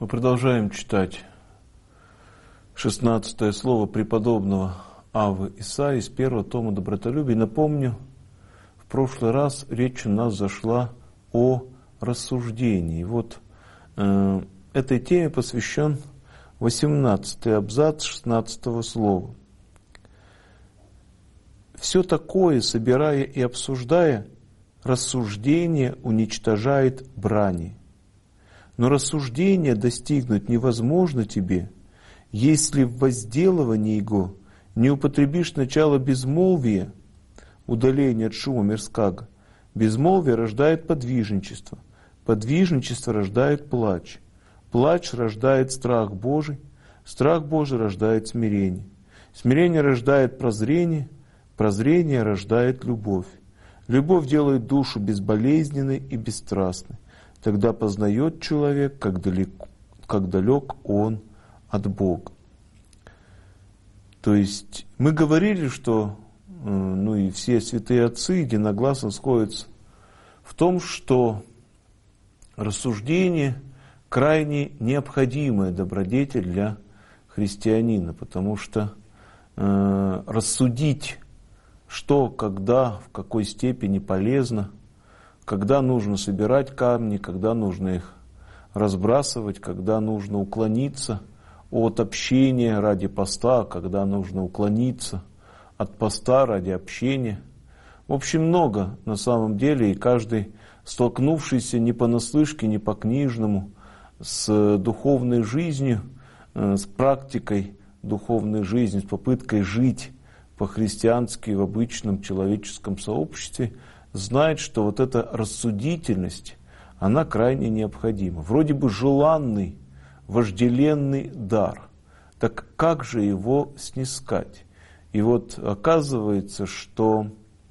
продолжаем читать 16 слово преподобного Аввы Исаии из первого тома «Добротолюбие». Напомню, в прошлый раз речь у нас зашла о рассуждении. Вот этой теме посвящен 18-й абзац 16 слова. «Все такое, собирая и обсуждая, рассуждение уничтожает брани. Но рассуждение достигнуть невозможно тебе, если в возделывании его не употребишь начало безмолвия, удаление от шума мирского. Безмолвие рождает подвижничество, подвижничество рождает плач, плач рождает страх Божий, страх Божий рождает смирение, смирение рождает прозрение, прозрение рождает любовь. Любовь делает душу безболезненной и бесстрастной. Тогда познает человек, как далек он от Бога». То есть мы говорили, что и все святые отцы единогласно сходятся в том, что рассуждение крайне необходимая добродетель для христианина, потому что рассудить, что, когда, в какой степени полезно, когда нужно собирать камни, когда нужно их разбрасывать, когда нужно уклониться от общения ради поста, когда нужно уклониться от поста ради общения. В общем, много на самом деле, и каждый, столкнувшийся не понаслышке, не по-книжному, с духовной жизнью, с практикой духовной жизни, с попыткой жить по-христиански в обычном человеческом сообществе, знает, что вот эта рассудительность, она крайне необходима. Вроде бы желанный, вожделенный дар. Так как же его снискать? И вот оказывается, что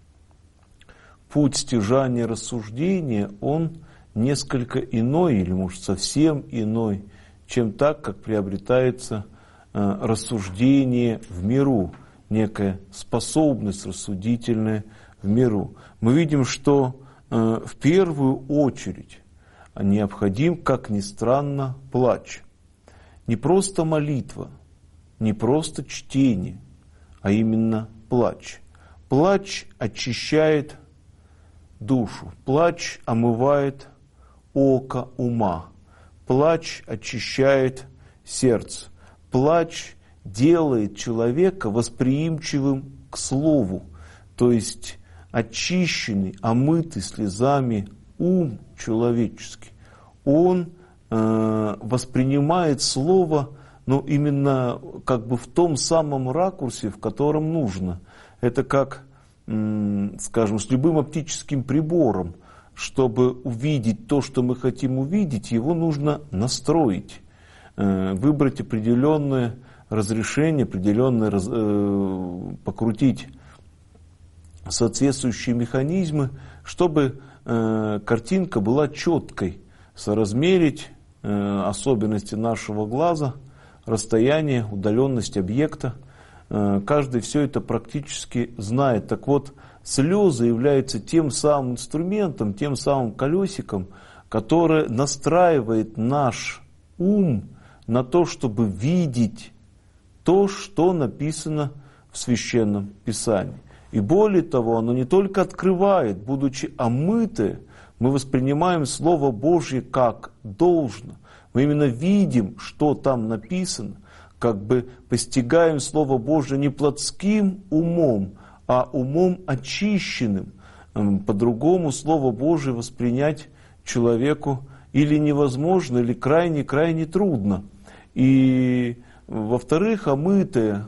путь стяжания рассуждения, он несколько иной, или может совсем иной, чем так, как приобретается рассуждение в миру, некая способность рассудительная в миру. Мы видим, что в первую очередь необходим, как ни странно, плач. Не просто молитва, не просто чтение, а именно плач. Плач очищает душу, плач омывает око ума, плач очищает сердце, плач делает человека восприимчивым к слову, то есть очищенный, омытый слезами ум человеческий, он воспринимает слово, именно как бы в том самом ракурсе, в котором нужно. Это как, скажем, с любым оптическим прибором. Чтобы увидеть то, что мы хотим увидеть, его нужно настроить, выбрать определенное разрешение, покрутить соответствующие механизмы, чтобы картинка была четкой, соразмерить особенности нашего глаза, расстояние, удаленность объекта. Каждый все это практически знает. Так вот, слезы являются тем самым инструментом, тем самым колесиком, которое настраивает наш ум на то, чтобы видеть то, что написано в Священном Писании. И более того, оно не только открывает, будучи омытое, мы воспринимаем Слово Божье как должно. Мы именно видим, что там написано, как бы постигаем Слово Божье не плотским умом, а умом очищенным. По-другому Слово Божье воспринять человеку или невозможно, или крайне трудно. И, во-вторых, омытое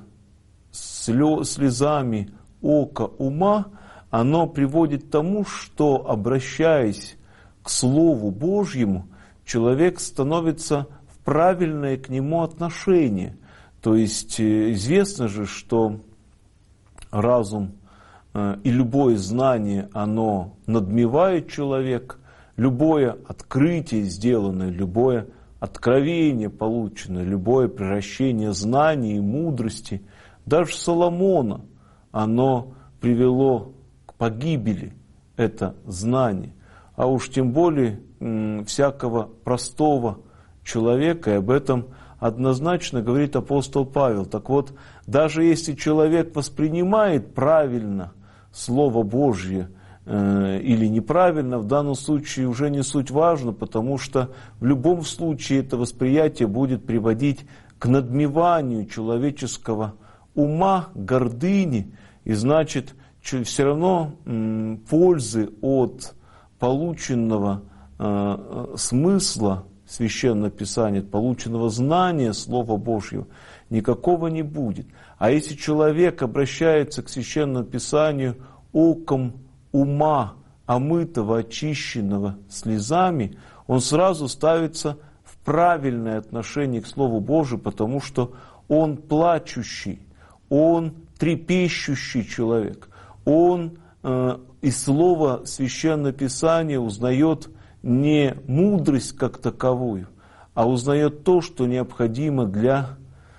слезами око ума, оно приводит к тому, что, обращаясь к Слову Божьему, человек становится в правильное к нему отношение. То есть известно же, что разум и любое знание, оно надмевает человека, любое открытие сделанное, любое откровение полученное, любое превращение знаний и мудрости, даже Соломона, оно привело к погибели, это знание. А уж тем более всякого простого человека, и об этом однозначно говорит апостол Павел. Так вот, даже если человек воспринимает правильно Слово Божье или неправильно, в данном случае уже не суть важно, потому что в любом случае это восприятие будет приводить к надмеванию человеческого ума, гордыни, и значит, все равно пользы от полученного смысла Священного Писания, полученного знания Слова Божьего никакого не будет. А если человек обращается к Священному Писанию оком ума, омытого, очищенного слезами, он сразу ставится в правильное отношение к Слову Божию, потому что он плачущий, он трепещущий человек, он из слова Священного Писания узнает не мудрость как таковую, а узнает то, что необходимо для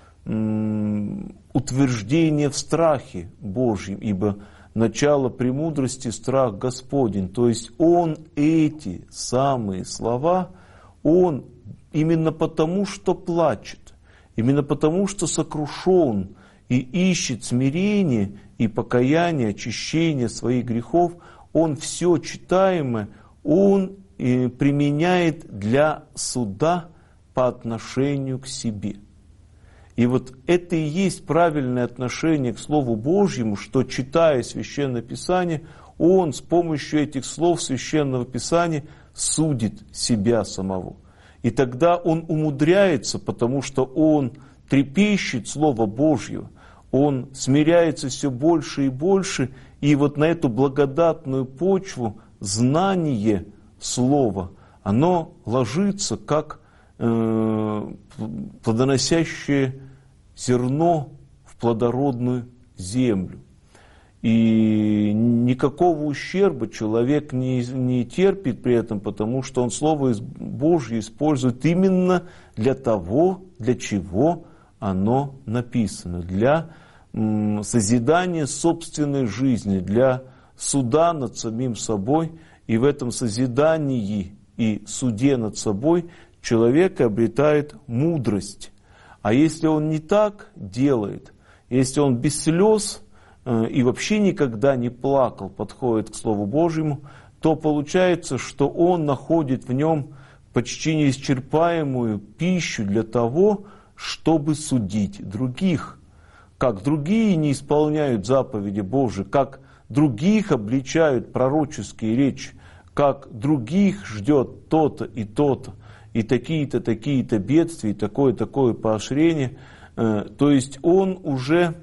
утверждения в страхе Божьем, ибо начало премудрости — страх Господень. То есть он эти самые слова, он именно потому, что плачет, именно потому, что сокрушен и ищет смирение и покаяние, очищение своих грехов, он все читаемое, он применяет для суда по отношению к себе. И вот это и есть правильное отношение к Слову Божьему, что, читая Священное Писание, он с помощью этих слов Священного Писания судит себя самого. И тогда он умудряется, потому что он трепещет Слова Божьего, он смиряется все больше и больше, и вот на эту благодатную почву знание Слова, оно ложится как плодоносящее зерно в плодородную землю. И никакого ущерба человек не терпит при этом, потому что он Слово Божье использует именно для того, для чего оно написано, для созидания собственной жизни, для суда над самим собой. И в этом созидании и суде над собой человек обретает мудрость. А если он не так делает, если он без слез и вообще никогда не плакал, подходит к Слову Божьему, то получается, что он находит в нем почти неисчерпаемую пищу для того, чтобы судить других. Как другие не исполняют заповеди Божьи, как других обличают пророческие речи, как других ждет то-то, и такие-то, такие-то бедствия, и такое-такое поощрение. То есть он уже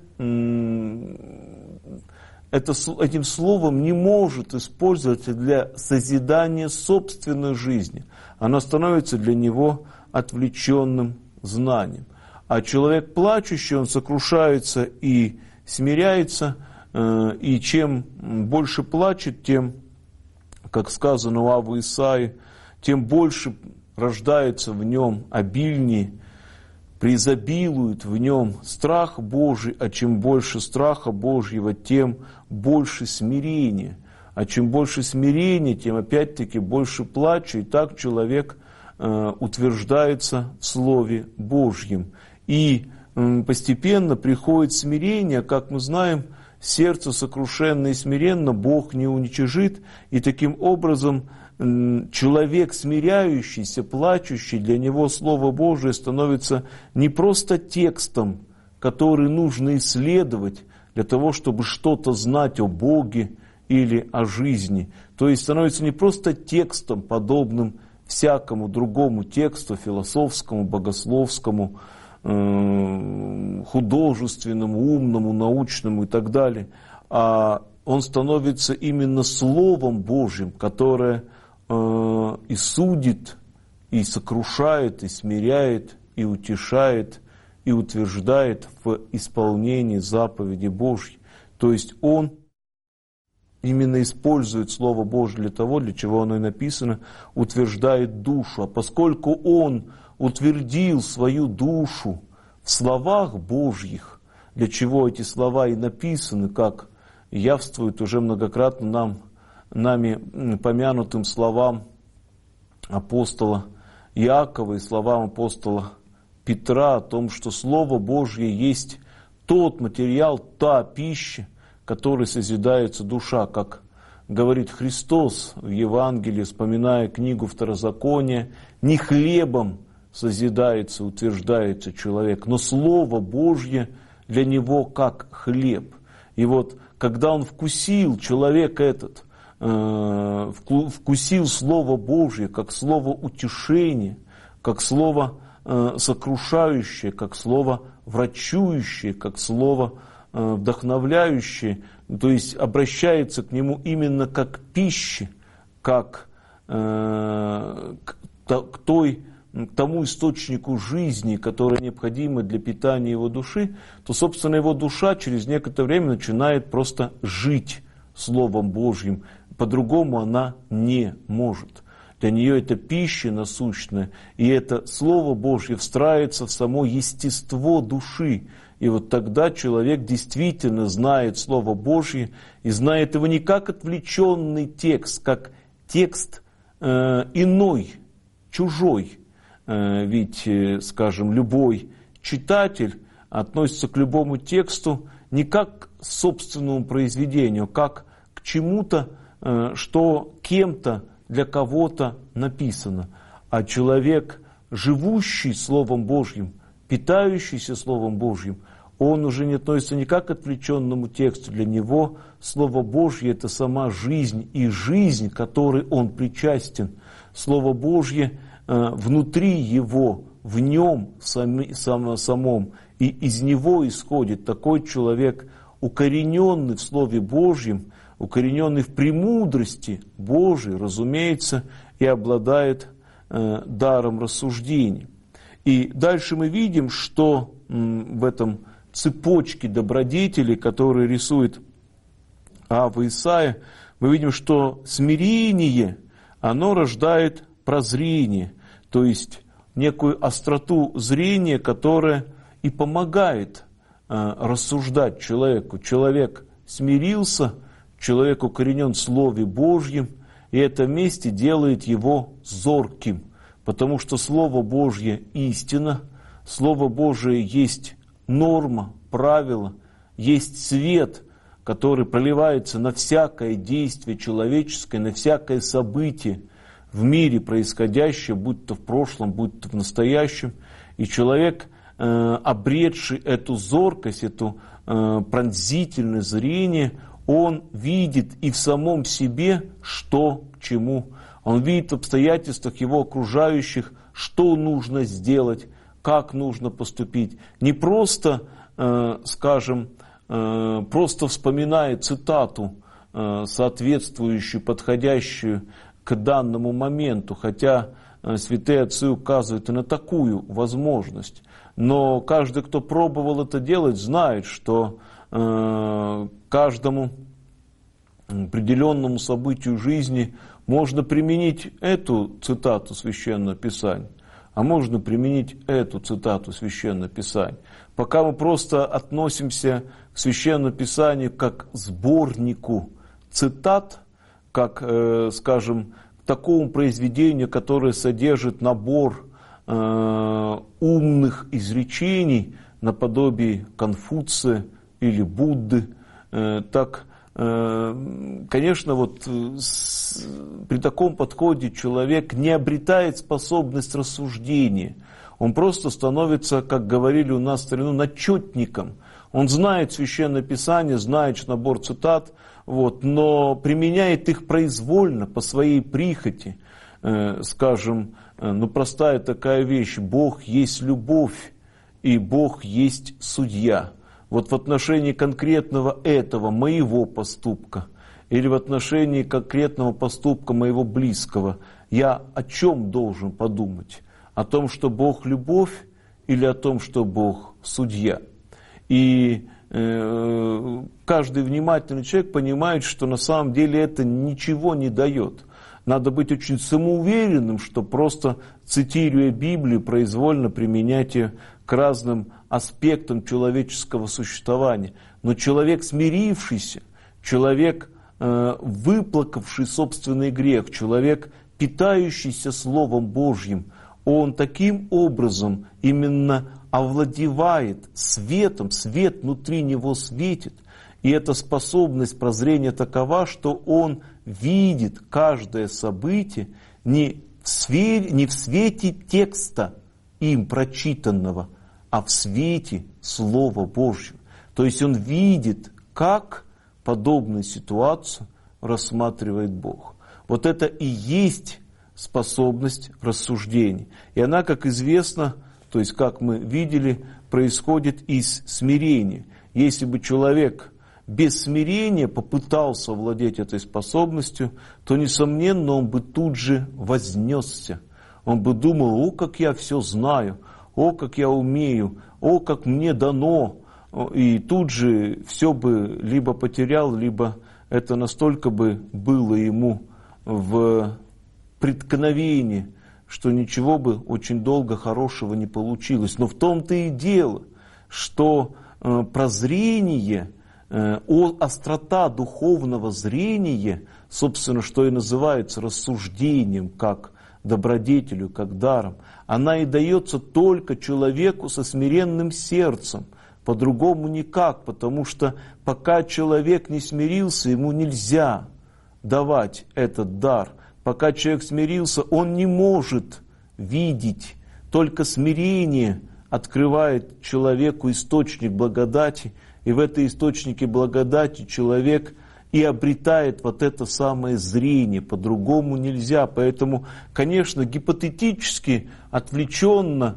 этим словом не может использоваться для созидания собственной жизни. Оно становится для него отвлеченным знанием. А человек плачущий, он сокрушается и смиряется, и чем больше плачет, тем, как сказано у Авы Исаии, тем больше рождается в нем обильнее, преизобилует в нем страх Божий, а чем больше страха Божьего, тем больше смирения. А чем больше смирения, тем опять-таки больше плача, и так человек утверждается в Слове Божьем. И постепенно приходит смирение, как мы знаем, сердце сокрушенное и смиренно Бог не уничижит, и таким образом человек смиряющийся, плачущий, для него Слово Божие становится не просто текстом, который нужно исследовать для того, чтобы что-то знать о Боге или о жизни. То есть становится не просто текстом, подобным всякому другому тексту, философскому, богословскому, художественному, умному, научному и так далее, а он становится именно Словом Божьим, которое и судит, и сокрушает, и смиряет, и утешает, и утверждает в исполнении заповеди Божьей. То есть он именно использует Слово Божье для того, для чего оно и написано, утверждает душу. А поскольку он утвердил свою душу в словах Божьих, для чего эти слова и написаны, как явствует уже многократно нами помянутым словам апостола Иакова и словам апостола Петра о том, что Слово Божье есть тот материал, та пища, которой созидается душа, как говорит Христос в Евангелии, вспоминая книгу Второзакония, не хлебом созидается, утверждается человек, но Слово Божье для него как хлеб. И вот, когда он вкусил, человек этот, вкусил Слово Божье, как Слово утешения, как Слово сокрушающее, как Слово врачующее, как Слово вдохновляющее, то есть обращается к нему именно как к пище, как к тому источнику жизни, которая необходима для питания его души, то, собственно, его душа через некоторое время начинает просто жить Словом Божьим. По-другому она не может. Для нее это пища насущная, и это Слово Божье встраивается в само естество души. И вот тогда человек действительно знает Слово Божье, и знает его не как отвлеченный текст, как текст иной, чужой. Ведь, скажем, любой читатель относится к любому тексту не как к собственному произведению, как к чему-то, что кем-то для кого-то написано. А человек, живущий Словом Божьим, питающийся Словом Божьим, он уже не относится не как к отвлеченному тексту. Для него Слово Божье – это сама жизнь, и жизнь, к которой он причастен. Слово Божье внутри его, в нем самом, и из него исходит. Такой человек, укорененный в Слове Божьем, укорененный в премудрости Божией, разумеется, и обладает даром рассуждений. И дальше мы видим, что в этом цепочке добродетелей, которые рисует Ава Исаия, мы видим, что смирение, оно рождает прозрение, то есть некую остроту зрения, которая и помогает рассуждать человеку. Человек смирился, человек укоренен в Слове Божьем, и это вместе делает его зорким, потому что Слово Божье истина, Слово Божие есть норма, правило, есть свет, который проливается на всякое действие человеческое, на всякое событие в мире происходящее, будь то в прошлом, будь то в настоящем. И человек, обретший эту зоркость, эту пронзительное зрение, он видит и в самом себе, что к чему. Он видит в обстоятельствах его окружающих, что нужно сделать, как нужно поступить. Не просто, скажем, просто вспоминая цитату, соответствующую, подходящую к данному моменту, хотя святые отцы указывают и на такую возможность. Но каждый, кто пробовал это делать, знает, что каждому определенному событию жизни можно применить эту цитату Священного Писания, а можно применить эту цитату Священного Писания. Пока мы просто относимся к Священному Писанию как к сборнику цитат, как, скажем, к такому произведению, которое содержит набор умных изречений наподобие Конфуция или Будды, так, конечно, вот при таком подходе человек не обретает способность рассуждения. Он просто становится, как говорили у нас в старину, начетником. Он знает Священное Писание, знает набор цитат, но применяет их произвольно, по своей прихоти. Скажем, простая такая вещь: Бог есть любовь, и Бог есть судья. Вот в отношении конкретного этого моего поступка или в отношении конкретного поступка моего близкого я о чем должен подумать? О том, что Бог любовь, или о том, что Бог судья? И каждый внимательный человек понимает, что на самом деле это ничего не дает. Надо быть очень самоуверенным, что просто цитируя Библию, произвольно применять ее к разным аспектам человеческого существования. Но человек смирившийся, человек, выплакавший собственный грех, человек, питающийся Словом Божьим, он таким образом именно овладевает светом, свет внутри него светит. И эта способность прозрения такова, что он видит каждое событие не в свете текста им прочитанного, а в свете Слова Божьего. То есть он видит, как подобную ситуацию рассматривает Бог. Вот это и есть способность рассуждения. И она, как известно, то есть, как мы видели, происходит из смирения. Если бы человек без смирения попытался овладеть этой способностью, то, несомненно, он бы тут же вознесся. Он бы думал: о, как я все знаю, о, как я умею, о, как мне дано. И тут же все бы либо потерял, либо это настолько бы было ему в преткновении, что ничего бы очень долго хорошего не получилось. Но в том-то и дело, что прозрение, острота духовного зрения, собственно, что и называется рассуждением, как добродетелю, как даром, она и дается только человеку со смиренным сердцем. По-другому никак, потому что пока человек не смирился, ему нельзя давать этот дар. Пока человек смирился, он не может видеть. Только смирение открывает человеку источник благодати, и в этой источнике благодати человек и обретает вот это самое зрение. По-другому нельзя. Поэтому, конечно, гипотетически, отвлеченно,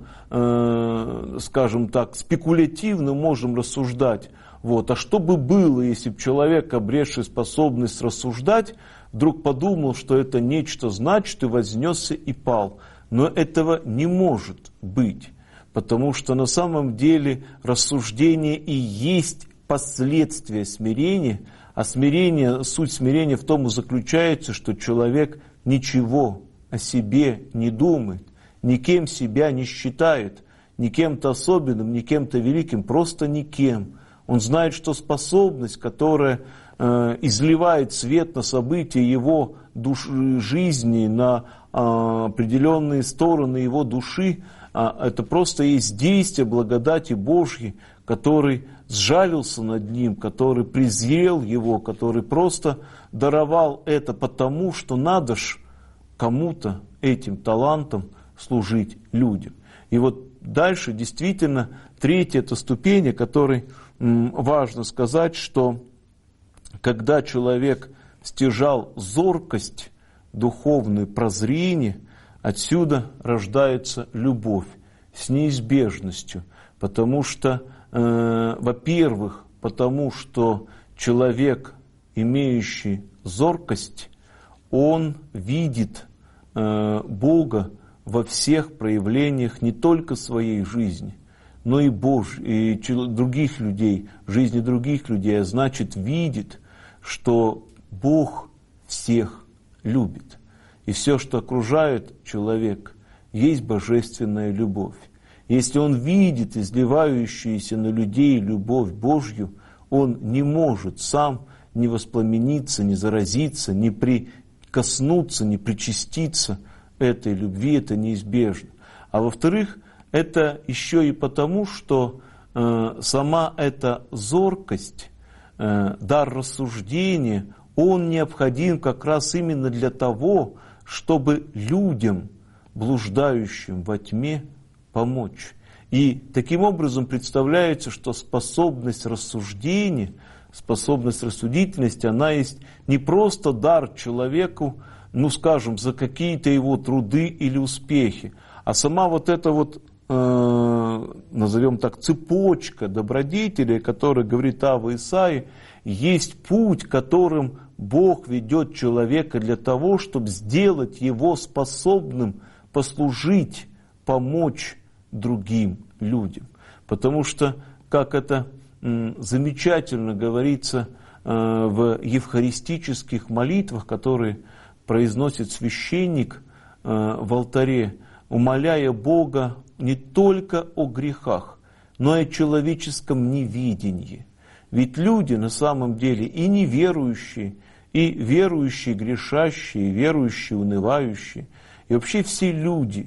скажем так, спекулятивно можем рассуждать. А что бы было, если бы человек, обретший способность рассуждать, вдруг подумал, что это нечто значит, и вознесся и пал. Но этого не может быть, потому что на самом деле рассуждение и есть последствия смирения, а смирение, суть смирения в том и заключается, что человек ничего о себе не думает, никем себя не считает, ни кем-то особенным, ни кем-то великим, просто никем. Он знает, что способность, которая изливает свет на события его жизни, на определенные стороны его души, это просто есть действие благодати Божьей, который сжалился над ним, который презрел его, который просто даровал это потому, что надо ж кому-то этим талантом служить людям. И вот дальше действительно третья это ступень, о которой важно сказать, что когда человек стяжал зоркость, духовное прозрение, отсюда рождается любовь с неизбежностью, потому что, во-первых, потому что человек, имеющий зоркость, он видит Бога во всех проявлениях не только своей жизни, но и и других людей, жизни других людей, а значит видит, что Бог всех любит. И все, что окружает человека, есть божественная любовь. Если он видит изливающуюся на людей любовь Божью, он не может сам не воспламениться, не заразиться, не прикоснуться, не причаститься этой любви, это неизбежно. А во-вторых, это еще и потому, что сама эта зоркость, дар рассуждения, он необходим как раз именно для того, чтобы людям, блуждающим во тьме, помочь. И таким образом представляется, что способность рассуждения, способность рассудительности, она есть не просто дар человеку, скажем, за какие-то его труды или успехи, а сама вот эта вот, назовем так, цепочка добродетелей, которая говорит Ава Исаии, есть путь, которым Бог ведет человека для того, чтобы сделать его способным послужить, помочь другим людям. Потому что, как это замечательно говорится в евхаристических молитвах, которые произносит священник в алтаре, умоляя Бога не только о грехах, но и о человеческом невидении. Ведь люди на самом деле и неверующие, и верующие грешащие, и верующие унывающие, и вообще все люди,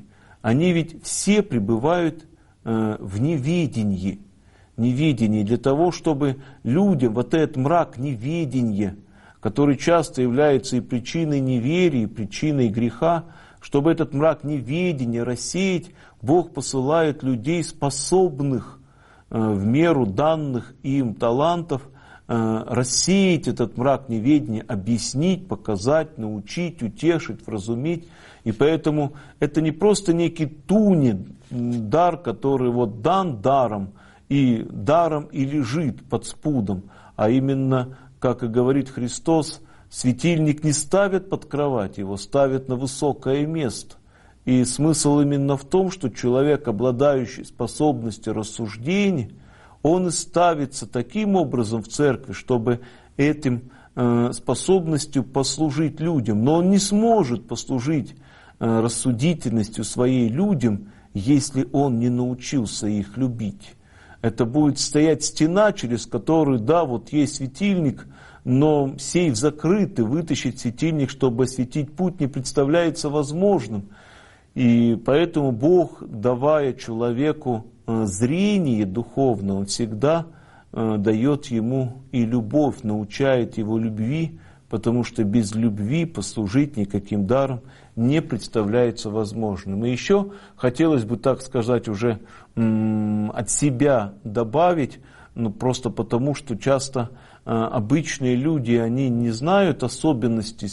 они ведь все пребывают в неведении. Неведении для того, чтобы людям вот этот мрак неведения, который часто является и причиной неверия, и причиной греха, чтобы этот мрак неведения рассеять, Бог посылает людей, способных в меру данных им талантов, рассеять этот мрак неведения, объяснить, показать, научить, утешить, вразумить. И поэтому это не просто некий туни, дар, который вот дан даром и лежит под спудом, а именно, как и говорит Христос, светильник не ставят под кровать, его ставят на высокое место. И смысл именно в том, что человек, обладающий способностью рассуждения, он и ставится таким образом в церкви, чтобы этим способностью послужить людям. Но он не сможет послужить рассудительностью своей людям, если он не научился их любить. Это будет стоять стена, через которую, да, вот есть светильник, но сейф закрыт, и вытащить светильник, чтобы осветить путь, не представляется возможным. И поэтому Бог, давая человеку зрение духовное, Он всегда дает ему и любовь, научает его любви, потому что без любви послужить никаким даром не представляется возможным. И еще хотелось бы, так сказать, уже от себя добавить, просто потому, что часто обычные люди, они не знают особенностей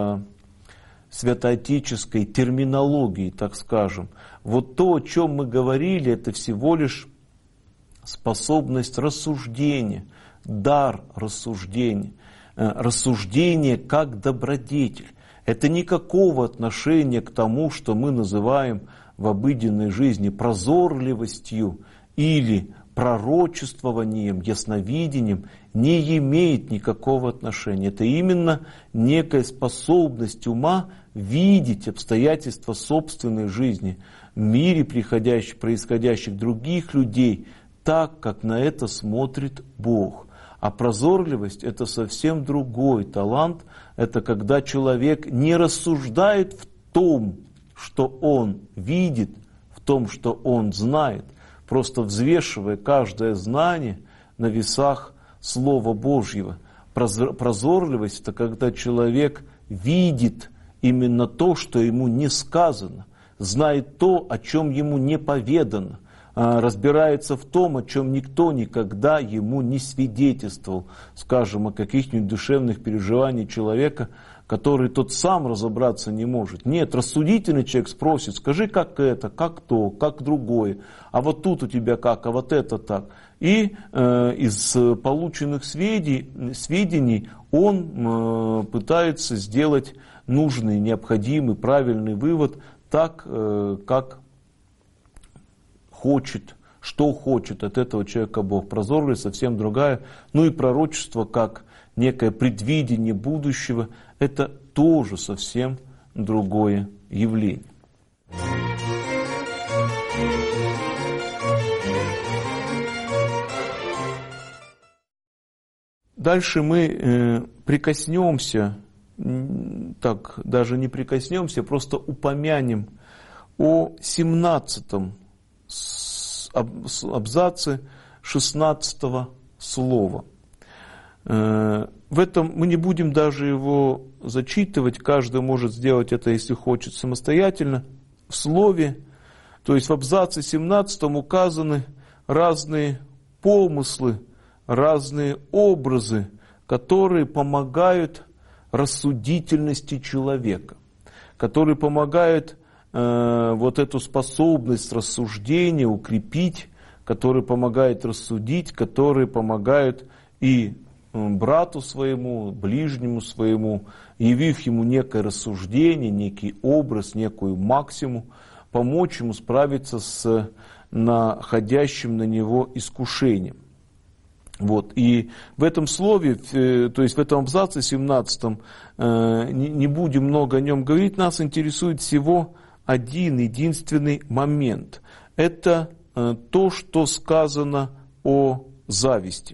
святоотеческой терминологии, так скажем. Вот то, о чем мы говорили, это всего лишь способность рассуждения, дар рассуждения, рассуждение как добродетель. Это никакого отношения к тому, что мы называем в обыденной жизни прозорливостью или пророчествованием, ясновидением, не имеет никакого отношения. Это именно некая способность ума видеть обстоятельства собственной жизни, в мире происходящих других людей, так, как на это смотрит Бог. А прозорливость – это совсем другой талант. Это когда человек не рассуждает в том, что он видит, в том, что он знает, просто взвешивая каждое знание на весах Слова Божьего. Прозорливость – это когда человек видит именно то, что ему не сказано, знает то, о чем ему не поведано, разбирается в том, о чем никто никогда ему не свидетельствовал, скажем, о каких-нибудь душевных переживаниях человека, который тот сам разобраться не может. Нет, рассудительный человек спросит: скажи, как это, как то, как другое, а вот тут у тебя как, а вот это так. И из полученных сведений он пытается сделать нужный, необходимый, правильный вывод так, как хочет, что хочет от этого человека Бог. Прозорливость совсем другая. Ну и пророчество, как некое предвидение будущего, это тоже совсем другое явление. Дальше мы прикоснемся, так даже не прикоснемся, просто упомянем о 17-м абзаце 16-го слова. В этом мы не будем даже его зачитывать, каждый может сделать это, если хочет, самостоятельно. В слове, то есть в абзаце 17 указаны разные помыслы, разные образы, которые помогают рассудительности человека, которые помогают вот эту способность рассуждения укрепить, которые помогают рассудить, которые помогают и брату своему, ближнему своему, явив ему некое рассуждение, некий образ, некую максимум, помочь ему справиться с находящим на него искушением. Вот. И в этом слове, то есть в этом абзаце 17, не будем много о нем говорить, нас интересует всего один единственный момент. Это то, что сказано о зависти.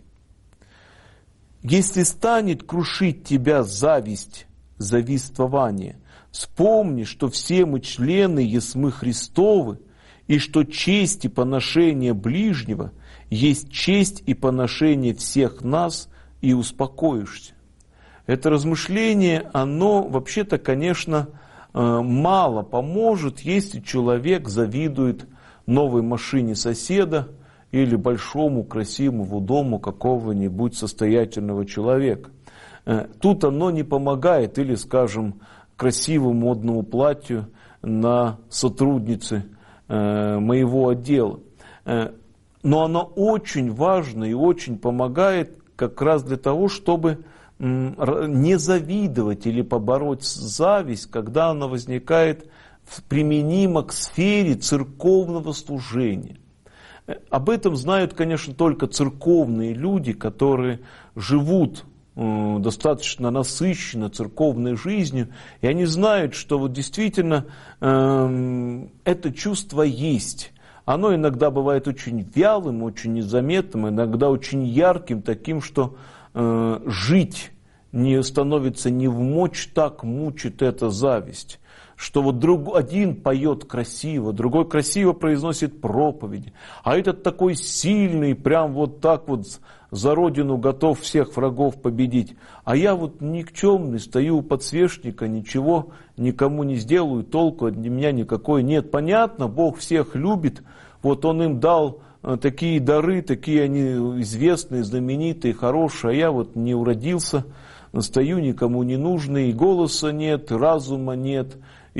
Если станет крушить тебя зависть, завистование, Вспомни, что все мы члены есмы Христовы, и что честь и поношение ближнего есть честь и поношение всех нас, и успокоишься. Это размышление, оно вообще-то, конечно, мало поможет, если человек завидует новой машине соседа или большому красивому дому какого-нибудь состоятельного человека. Тут оно не помогает, или, скажем, красивому модному платью на сотруднице моего отдела. Но оно очень важно и очень помогает как раз для того, чтобы не завидовать или побороть зависть, когда она возникает применимо к сфере церковного служения. Об этом знают, конечно, только церковные люди, которые живут достаточно насыщенно церковной жизнью, и они знают, что вот действительно это чувство есть. Оно иногда бывает очень вялым, очень незаметным, иногда очень ярким, таким, что жить не становится не в мочь, так мучит эта зависть. Что вот один поет красиво, другой красиво произносит проповеди, а этот такой сильный, прям вот так вот за родину готов всех врагов победить. А я вот никчемный, стою у подсвечника, ничего никому не сделаю, толку от меня никакой нет. Понятно, Бог всех любит, вот Он им дал такие дары, такие они известные, знаменитые, хорошие, а я вот не уродился, стою никому не нужный, и голоса нет, и разума нет,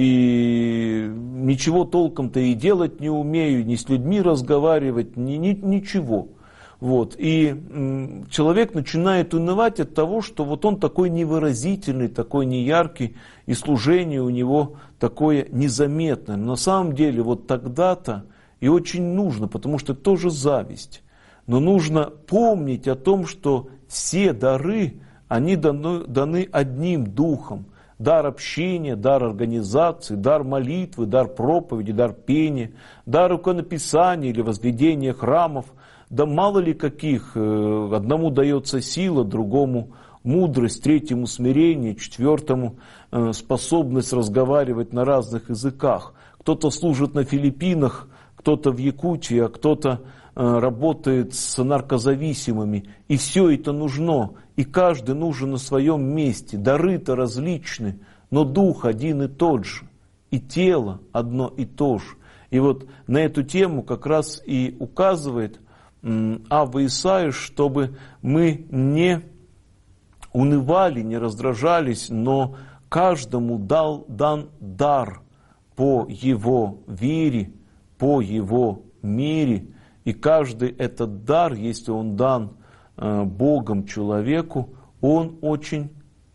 и ничего толком-то и делать не умею, ни с людьми разговаривать, ничего. Вот. И человек начинает унывать от того, что вот он такой невыразительный, такой неяркий, и служение у него такое незаметное. Но на самом деле вот тогда-то и очень нужно, потому что это тоже зависть. Но нужно помнить о том, что все дары, они даны одним духом. Дар общения, дар организации, дар молитвы, дар проповеди, дар пения, дар иконописания или возведения храмов. Да мало ли каких, одному дается сила, другому мудрость, третьему смирение, четвертому способность разговаривать на разных языках. Кто-то служит на Филиппинах, кто-то в Якутии, а кто-то работает с наркозависимыми. И все это нужно, и каждый нужен на своем месте. Дары-то различны, но дух один и тот же, и тело одно и то же. И вот на эту тему как раз и указывает Авва Исаия, чтобы мы не унывали, не раздражались, но каждому дан дар по его вере, по его мере. И каждый этот дар, если он дан Богом человеку, он очень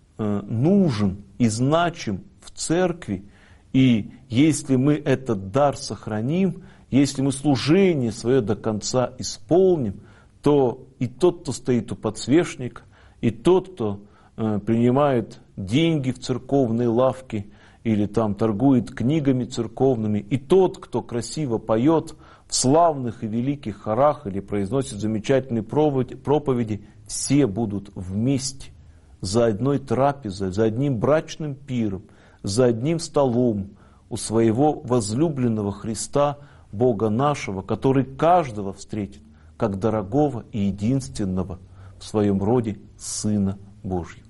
нужен и значим в церкви. И если мы этот дар сохраним, если мы служение свое до конца исполним, то и тот, кто стоит у подсвечника, и тот, кто принимает деньги в церковной лавке или там торгует книгами церковными, и тот, кто красиво поет в славных и великих хорах или произносит замечательные проповеди, все будут вместе, за одной трапезой, за одним брачным пиром, за одним столом у своего возлюбленного Христа, Бога нашего, который каждого встретит как дорогого и единственного в своем роде Сына Божьего.